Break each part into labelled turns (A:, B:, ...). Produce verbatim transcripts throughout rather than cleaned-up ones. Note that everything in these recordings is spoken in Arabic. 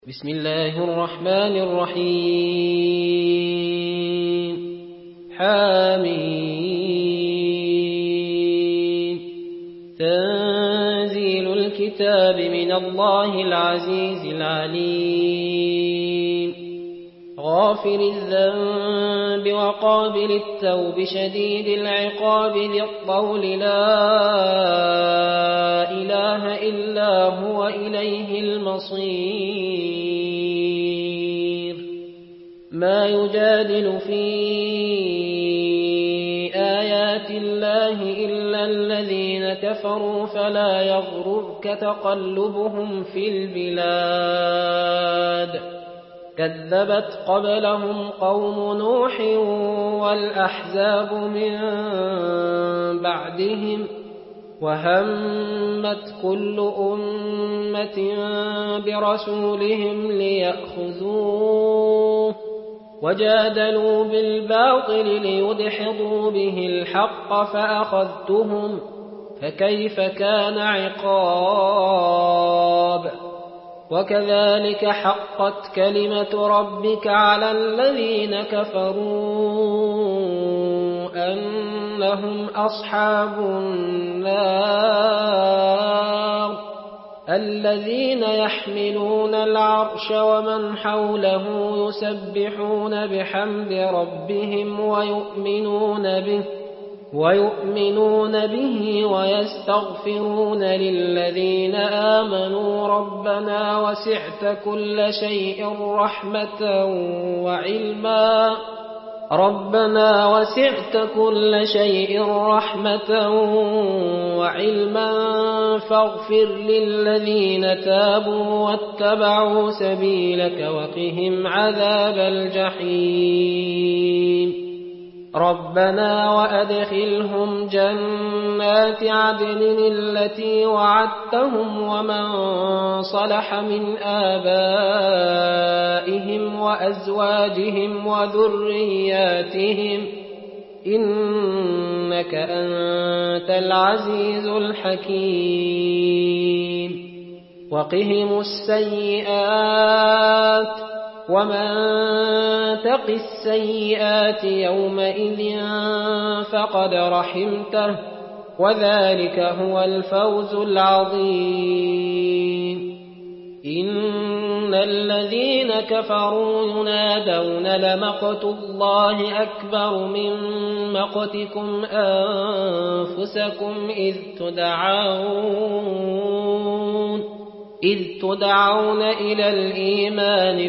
A: بسم الله الرحمن الرحيم حميم تنزيل الكتاب من الله العزيز العليم غافر الذنب وقابل التوب شديد العقاب ذي الطول لا إله إلا هو إليه المصير ما يجادل في آيات الله إلا الذين كفروا فلا يغررك تقلبهم في البلاد كذبت قبلهم قوم نوح والأحزاب من بعدهم وهمت كل أمة برسولهم ليأخذوه وجادلوا بالباطل ليدحضوا به الحق فأخذتهم فكيف كان عقاب وكذلك حقت كلمة ربك على الذين كفروا أنهم أصحاب النار الذين يحملون العرش ومن حوله يسبحون بحمد ربهم ويؤمنون به ويؤمنون به ويستغفرون للذين آمنوا ربنا وسعت كل شيء رحمة وعلما ربنا وسعت كل شيء رحمة وعلما فاغفر للذين تابوا واتبعوا سبيلك وقهم عذاب الجحيم ربنا وأدخلهم جنات عدن التي وعدتهم ومن صلح من آبائهم وأزواجهم وذرياتهم إنك أنت العزيز الحكيم وقهم السيئات ومن تق السيئات يومئذ فقد رحمته وذلك هو الفوز العظيم إن الذين كفروا ينادون لمقت الله أكبر من مقتكم أنفسكم إذ تدعون إذ تدعون إلى الإيمان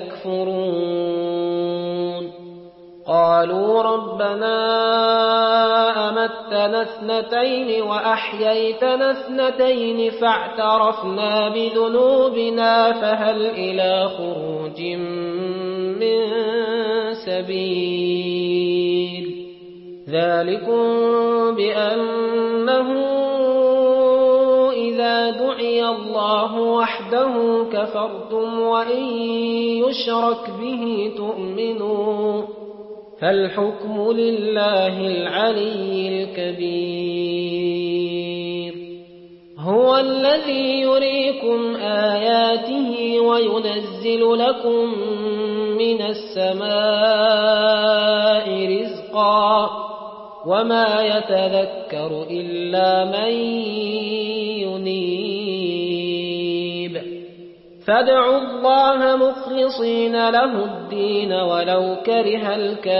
A: فتكفرون قالوا ربنا أمتنا اثنتين وأحييتنا اثنتين فاعترفنا بذنوبنا فهل إلى خروج من سبيل ذلكم بأنه إذا دعي الله وحده كفرتم وإن يشرك به تؤمنوا فالحكم لله العلي الكبير هو الذي يريكم آياته وينزل لكم من السماء رزقا وما يتذكر إلا من ينيب فادعوا الله مخلصين له الدين ولو كره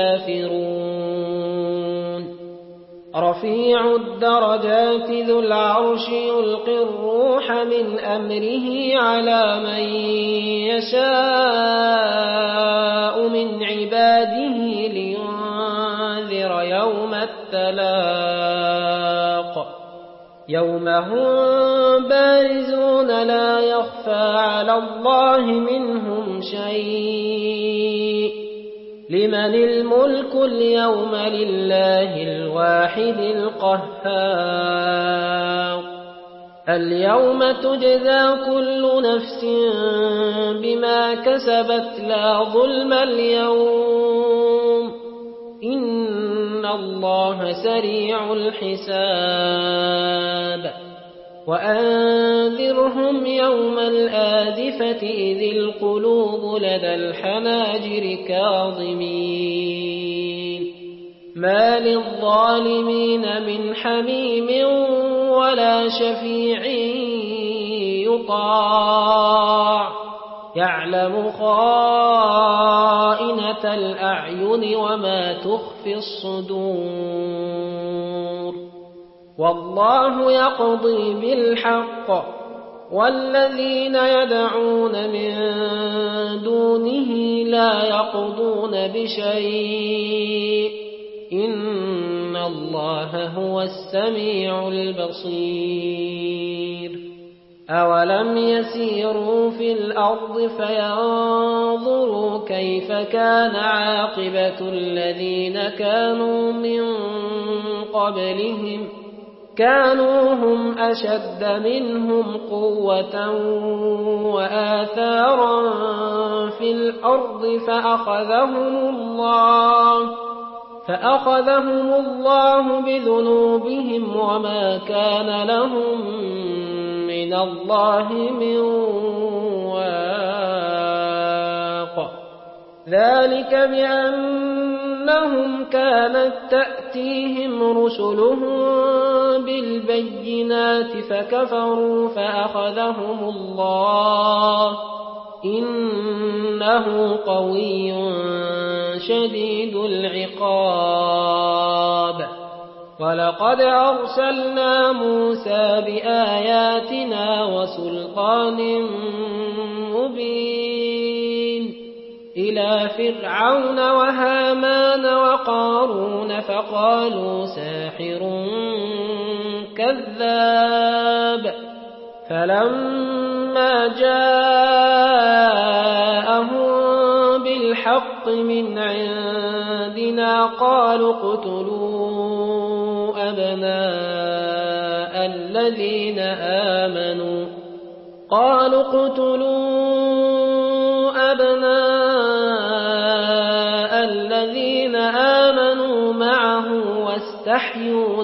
A: الكافرون رفيع الدرجات ذو العرش يلقي الروح من أمره على من يشاء من عباده لينذر يوم التلاق يوم هم بارزون لا يخفى على الله منهم شيء لمن الملك اليوم لله الواحد القهار اليوم تجزى كل نفس بما كسبت لا ظلم اليوم إن الله سريع الحساب وأنذرهم يوم الآزفة إذ القلوب لدى الحناجر كاظمين ما للظالمين من حميم ولا شفيع يطاع يعلم خائنة الأعين وما تخفي الصدور والله يقضي بالحق والذين يدعون من دونه لا يقضون بشيء إن الله هو السميع البصير أولم يسيروا في الأرض فينظروا كيف كان عاقبة الذين كانوا من قبلهم كانوا هم أشد منهم قوة وآثارا في الأرض فأخذهم الله فأخذهم الله بذنوبهم وما كان لهم من الله من واق ذلك بأنهم كانت تأتيهم رسلهم بالبينات فكفروا فأخذهم الله إنه قوي شديد العقاب ولقد أرسلنا موسى بآياتنا وسلطان مبين إلى فرعون وهامان وقارون فقالوا ساحر كذاب فلما جاءهم بالحق من عندنا قالوا اقتلوا أبناء الذين آمنوا قالوا اقتلوا أبناء الذين آمنوا معه واستحيوا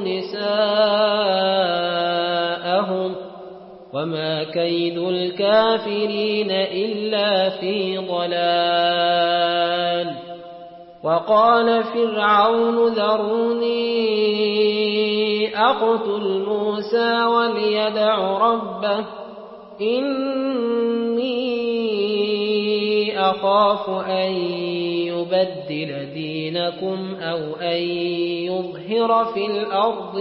A: نساءهم وما كيد الكافرين إلا في ضلال وقال فرعون ذروني أقتل موسى وليدع ربه إني أخاف أن يبدل دينكم أو أن يظهر في الأرض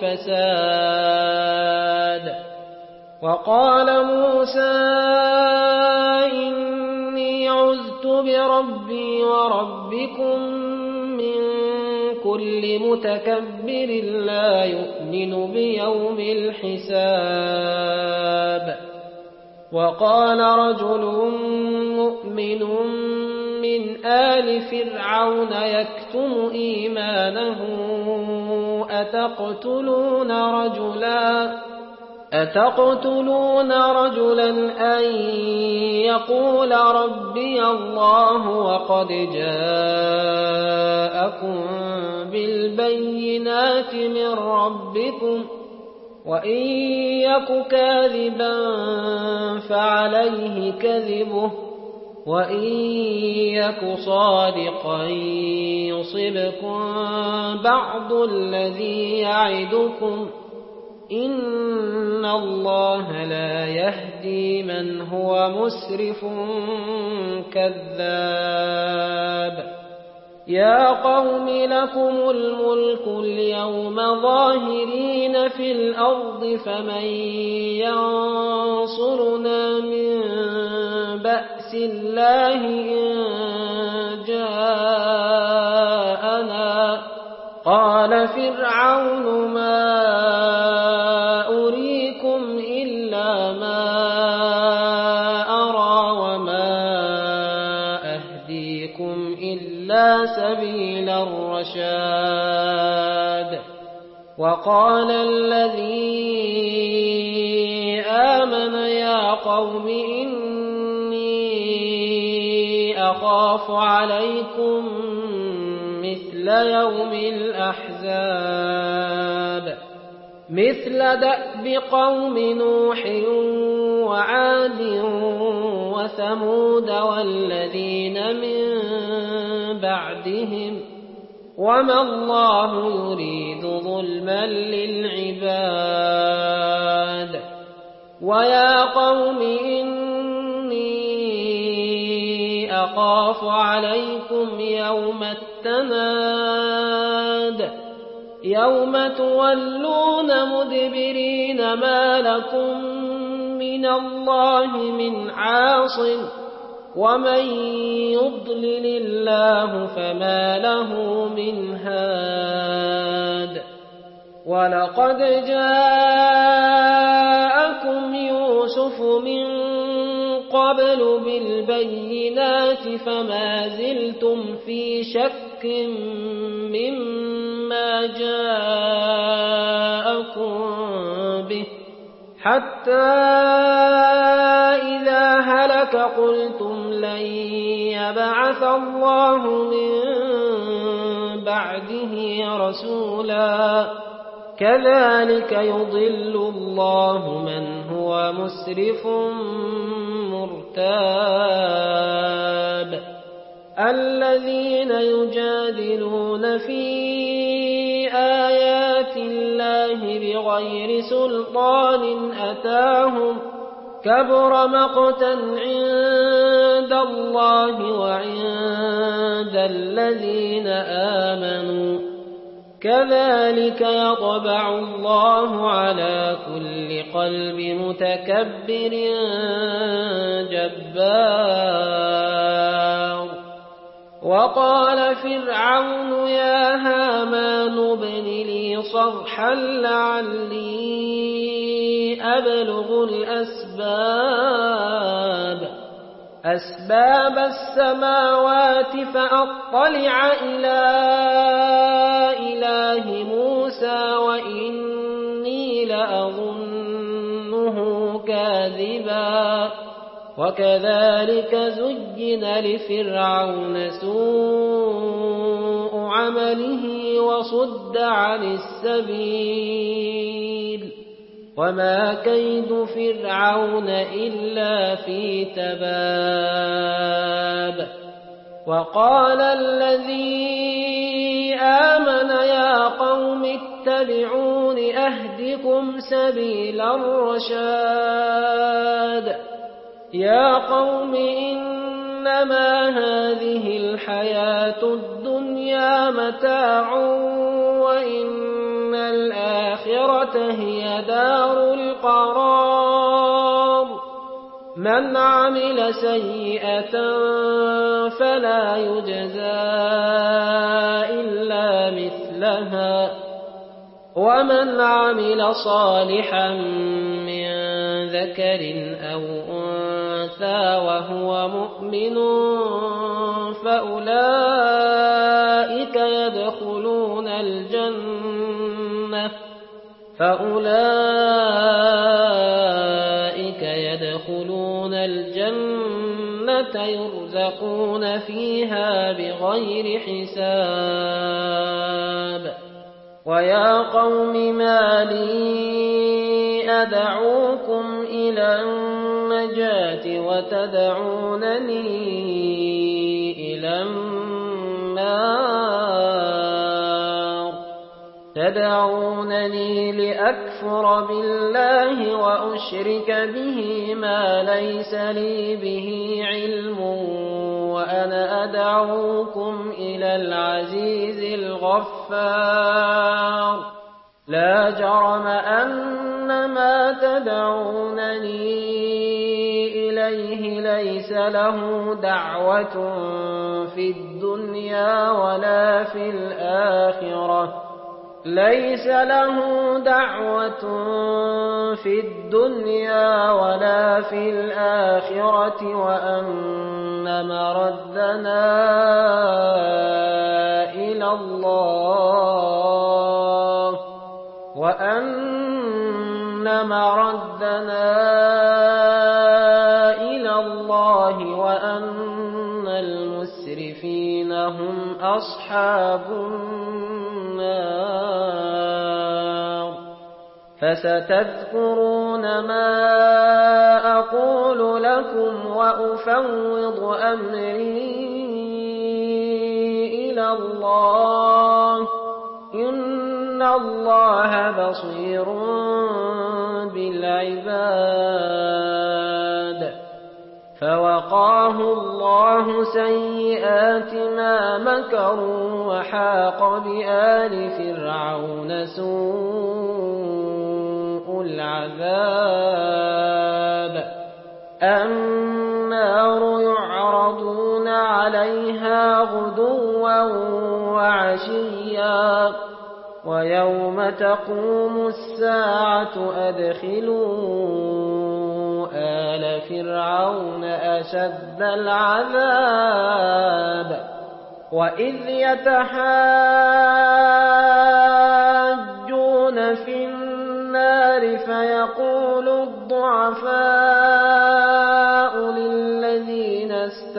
A: الفساد وقال موسى إني عذت بربي وربكم من كل متكبر لا يؤمن بيوم الحساب وقال رجل مؤمن من آل فرعون يكتم إيمانه أتقتلون رجلا أتقتلون رجلا أن يقول ربي الله وقد جاءكم بالبينات من ربكم وإن يك كاذبا فعليه كذبه وإن يك صادقا يصبكم بعض الذي يعدكم إن الله لا يهدي من هو مسرف كذاب يا قوم لكم الملك اليوم ظاهرين في الأرض فمن ينصرنا من بأس الله إن جاءنا قال فرعون ما أريكم إلا ما أرى وما أهديكم إلا سبيل الرشاد وقال الذي آمن يا قوم إني أخاف عليكم مثل يوم الأحزاب مثل دأب قوم نوح وعاد وثمود والذين من بعدهم وما الله يريد ظلما للعباد ويا قوم إني أخاف عليكم يوم التناد يوم تولون مدبرين ما لكم من الله من عاصم ومن يضلل الله فما له من هاد ولقد جاءكم يوسف من قبل بالبينات فما زلتم في شك مما جاءكم به حتى إذا هلك قلتم لن يبعث الله من بعده رسولا كذلك يضل الله من هو مسرف مرتاب الذين يجادلون في آيات الله بغير سلطان أتاهم كبر مقتا عند الله وعند الذين آمنوا كذلك يطبع الله على كل قلب متكبر جبار وقال فرعون يا هامان ابن لي صرحا لعلي أبلغ الأسباب أسباب السماوات فأطلع إلى إله موسى وإني لأظنه كاذبا وكذلك زين لفرعون سوء عمله وصد عن السبيل وما كيد فرعون إلا في تباب وقال الذي آمن يا قوم اتبعون أهدكم سبيل الرشاد يا قوم إنما هذه الحياة الدنيا متاع وإن الآخرة هي دار القرار من عمل سيئة فلا يجزى إلا مثلها ومن عمل صالحا من ذكر أو أنثى وهو مؤمن فأولئك يدخلون الجنة فأولئك يدخلون الجنة يرزقون فيها بغير حساب ويا قوم ما لي أدعوكم إلى النجاة وتدعونني إلى النار تدعونني لأكفر بالله وأشرك به ما ليس لي به علم وأنا أدعوكم إلى العزيز الغفار لا جرم أن ما تدعونني إليه ليس له دعوة في الدنيا ولا في الآخرة ليس له دعوة في الدنيا ولا في الآخرة وأن مردنا إلى الله وأن مردنا إلى الله وأن المسرفين هم أصحاب النار فستذكرون ما أقول لكم وأفوض أمري إلى الله إن الله بصير بالعباد فوقاه الله سيئات ما مكروا وحاق بآل فرعون سوء العذاب النار يعرضون عليها غدوا وعشيا ويوم تقوم الساعة أدخلوا آل فرعون أشد العذاب وإذ يتحاجون في النار فيقول الضعفاء للذين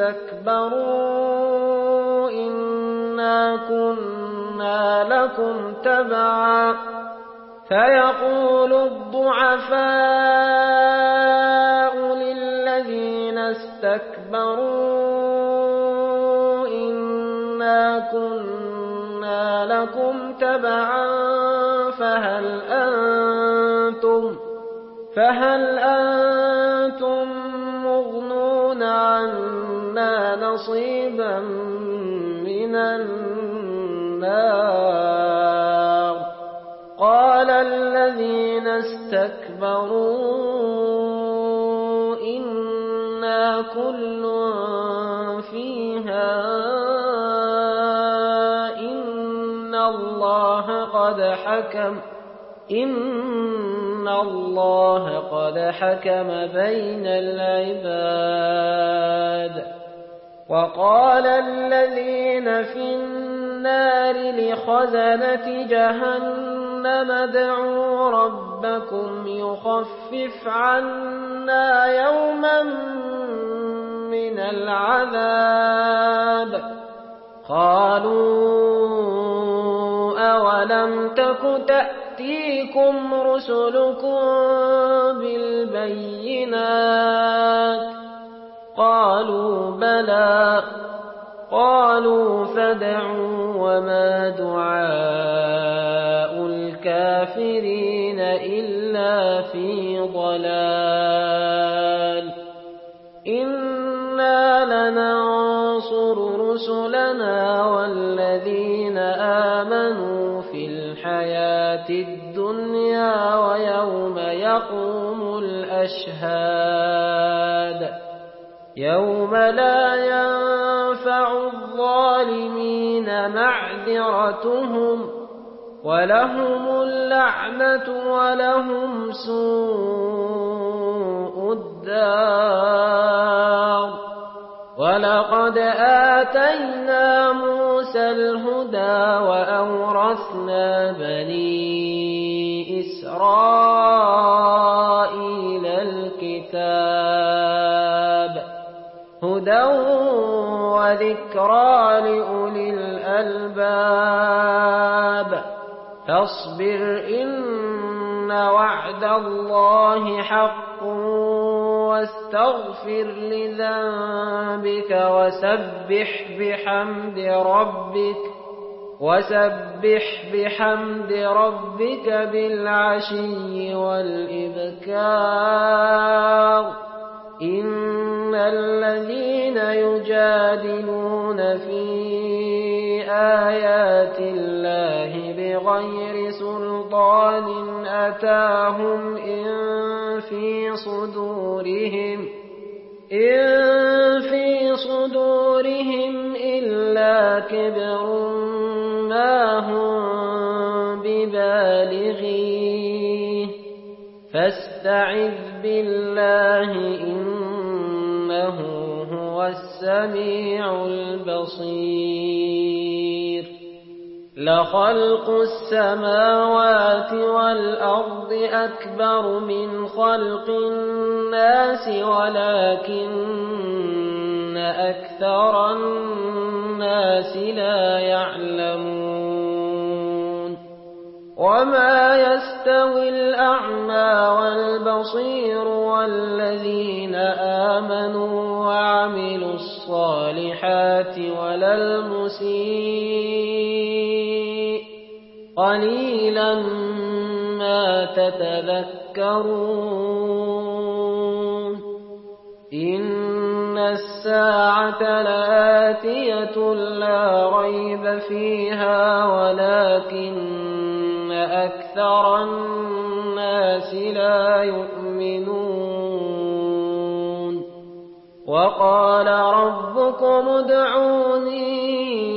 A: استكبروا إنا كنا لكم تبعا فيقول الضعفاء للذين استكبروا إنا كنا لكم تبعا فهل أنتم فهل أنتم مغنون عنا نصيبا من النار قال الذين استكبروا إنا كل فيها إن الله قد حكم إن الله قد حكم بين العباد وقال الذين في النار لخزنة جهنم ادعوا ربكم يخفف عنا يوما من العذاب قالوا أولم تك تأتيكم رسلكم بالبينات قالوا بلى قالوا فادعوا وما دعاء الكافرين إلا في ضلال إنا لننصر رسلنا والذين آمنوا في الحياة الدنيا ويوم يقوم الأشهاد يوم لا ينفع الظالمين معذرتهم ولهم اللعنة ولهم سوء الدار ولقد آتينا موسى الهدى وأورثنا بني إسرائيل الكتاب هدى وذكرى لأولي الألباب فاصبر إن وعد الله حق واستغفر لذنبك وسبح بحمد ربك وسبح بحمد ربك بالعشي والإبكار إن الذين يجادلون في آيات الله بغير سلطان أتاهم إن في صدورهم إن في صدورهم إلا كبر ما هم ببالغيه فاستعذ بالله إنه هو السميع البصير لخلق السماوات والأرض أكبر من خلق الناس ولكن أكثر الناس لا يعلمون وما يستوي الأعمى والبصير والذين آمنوا وعملوا الصالحات ولا المسيء قليلا ما تتذكرون إن الساعة لآتية لا ريب فيها ولكن أكثر الناس لا يؤمنون وقال ربكم ادعوني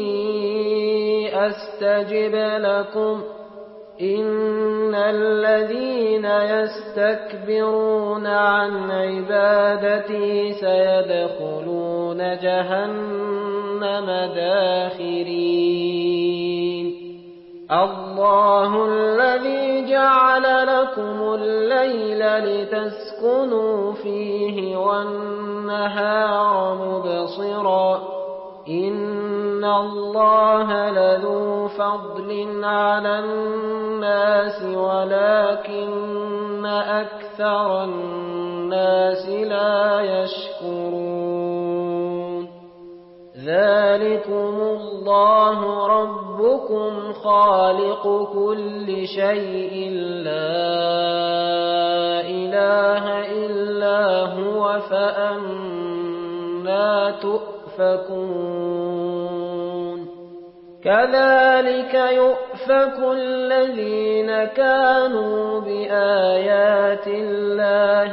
A: أستجب لكم إن الذين يستكبرون عن عبادتي سيدخلون جهنم داخرين الله الذي جعل لكم الليل لتسكنوا فيه والنهار مبصرا إن الله لذو فضل على الناس ولكن أكثر الناس لا يشكرون ذلكم الله ربكم خالق كل شيء لا إله إلا هو فأنى تؤفكون كذلك يؤفك الذين كانوا بآيات الله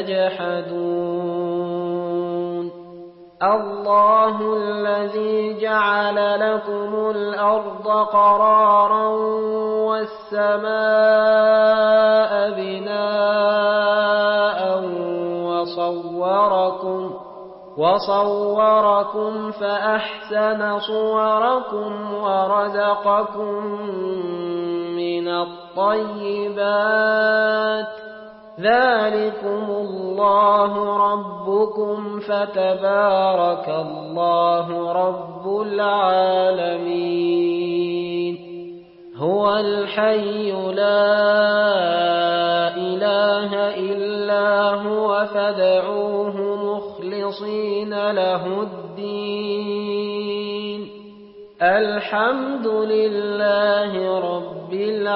A: يجحدون الله الذي جعل لكم الأرض قرارا والسماء بناء وصوركم وصوركم فأحسن صوركم ورزقكم من الطيبات ذلكم الله ربكم فتبارك الله رب العالمين هو الحي لا إله إلا هو فادعوه مخلصين له الدين الحمد لله رب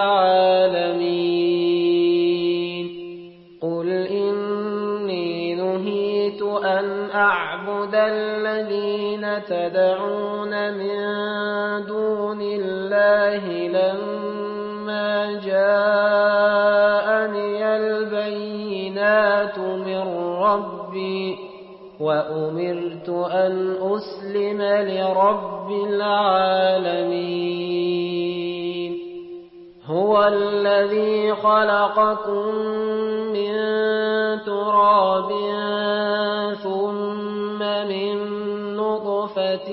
A: العالمين قل إني نهيت أن أعبد الذين تدعون من دون الله لما جاءني البينات من ربي وأمرت أن أسلم لرب العالمين هو الذي خلقكم من تراب ثم من نطفة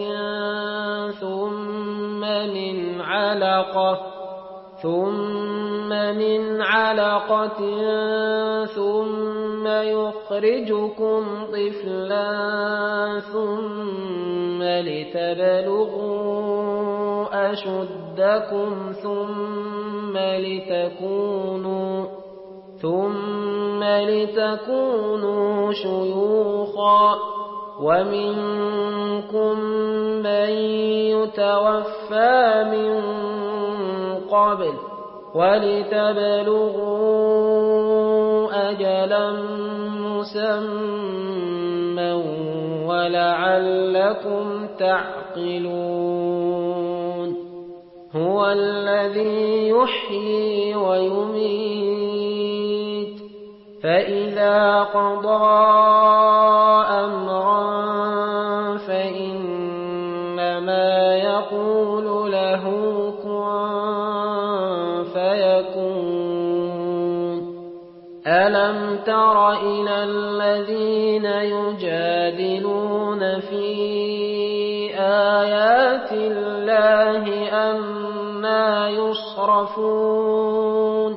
A: ثم من علقة ثم من علقة ثم يخرجكم طفلا ثم لتبلغوا أشدكم ثم لتكونوا ثم لتكونوا شيوخا ومنكم من يتوفى من قبل ولتبلغوا أجلا مسمى ولعلكم تعقلون هو الذي يحيي ويميت فإذا قضى أمرا فإنما يقول له كن فيكون ألم تر إلى الذين يجادلون في آيات الله أنى يصرفون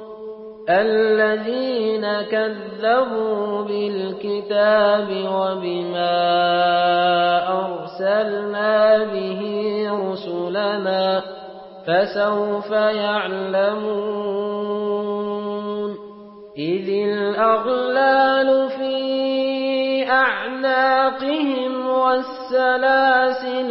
A: الذين كذبوا بالكتاب وبما أرسلنا به رسلنا فسوف يعلمون إذ الأغلال في أعناقهم والسلاسل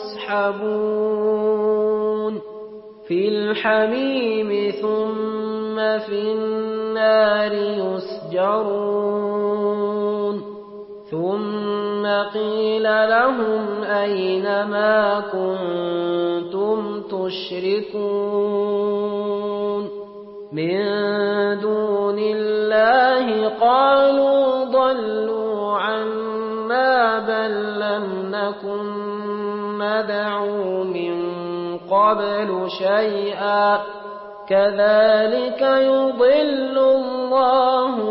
A: يسحبون في الحميم ثم في النار يسجرون ثم قيل لهم أين ما كنتم تشركون من دون الله قالوا ضلوا عنا بل لم نكن ندعو من قبل شيئا كذلك يضل الله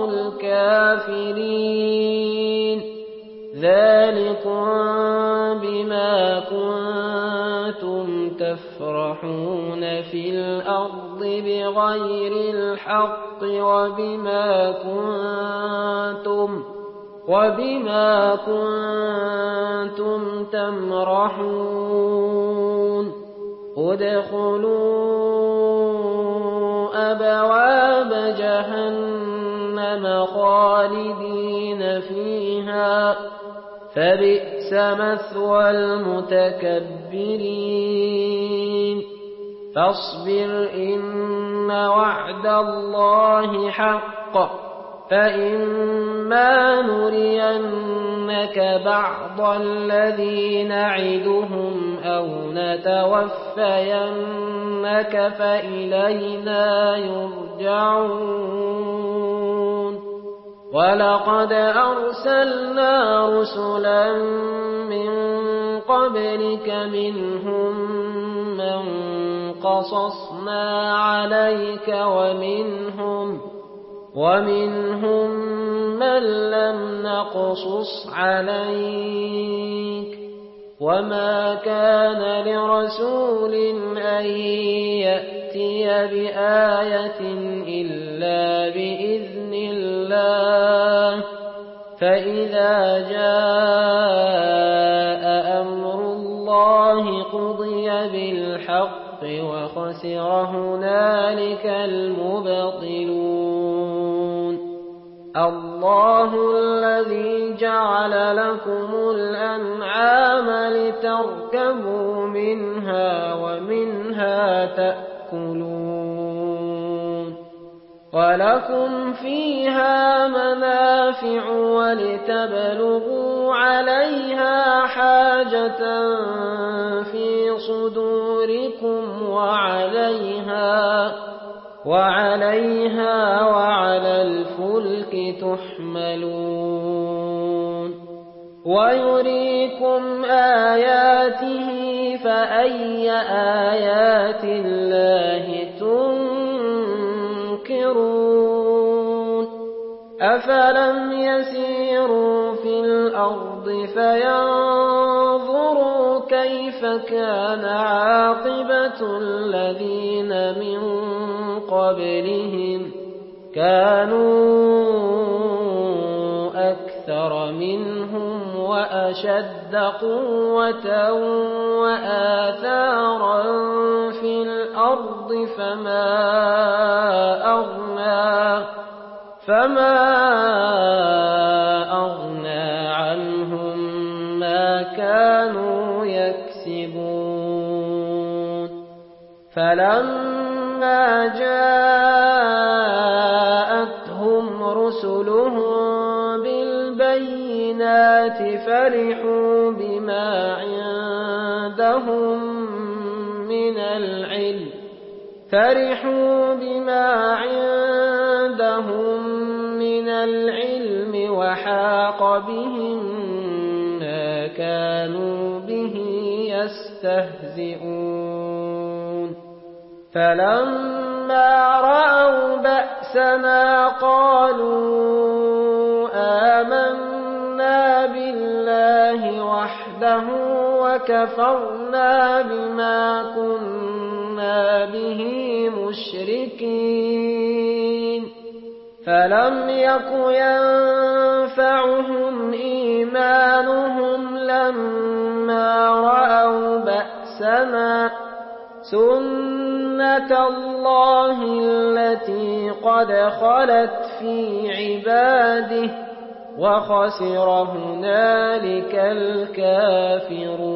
A: الكافرين ذلكم بما كنتم تفرحون في الأرض بغير الحق وبما كنتم وبما كنتم تمرحون ادخلوا أبواب جهنم خالدين فيها فبئس مثوى المتكبرين فاصبر إن وعد الله حق فإما نرينك بعض الذي نعدهم أو نتوفينك فإلينا يرجعون ولقد أرسلنا رسلا من قبلك منهم من قصصنا عليك ومنهم ومنهم من لم نقصص عليك وما كان لرسول أن يأتي بآية إلا بإذن الله فإذا جاء أمر الله قضي بالحق وخسر هنالك المبطلون الله الذي جعل لكم الأنعام لتركبوا منها ومنها تأكلون ولكم فيها منافع ولتبلغوا عليها حاجة في صدوركم وعليها وعليها وعلى الفلك تحملون ويريكم آياته فأي آيات الله تنكرون أفلم يسيروا في الأرض فينظروا كيف كان عاقبة الذين من قبلهم كانوا أكثر منهم وأشد قوة وآثارا في الأرض فما أغنى فما أغنى عنهم ما كانوا يكسبون فلما جاءتهم رسلهم بالبينات فرحوا بما عندهم من العلم فرحوا بما عندهم من العلم وحاق بهم ما كانوا به يستهزئون فلما رأوا بأسنا قالوا آمنا بالله وحده وكفرنا بما كنا به مشركين فلم يك ينفعهم إيمانهم لما رأوا بأسنا سُنَّةَ اللَّهِ الَّتِي قَدْ خَلَتْ فِي عِبَادِهِ وَخَسِرَ هُنَالِكَ الْكَافِرُونَ.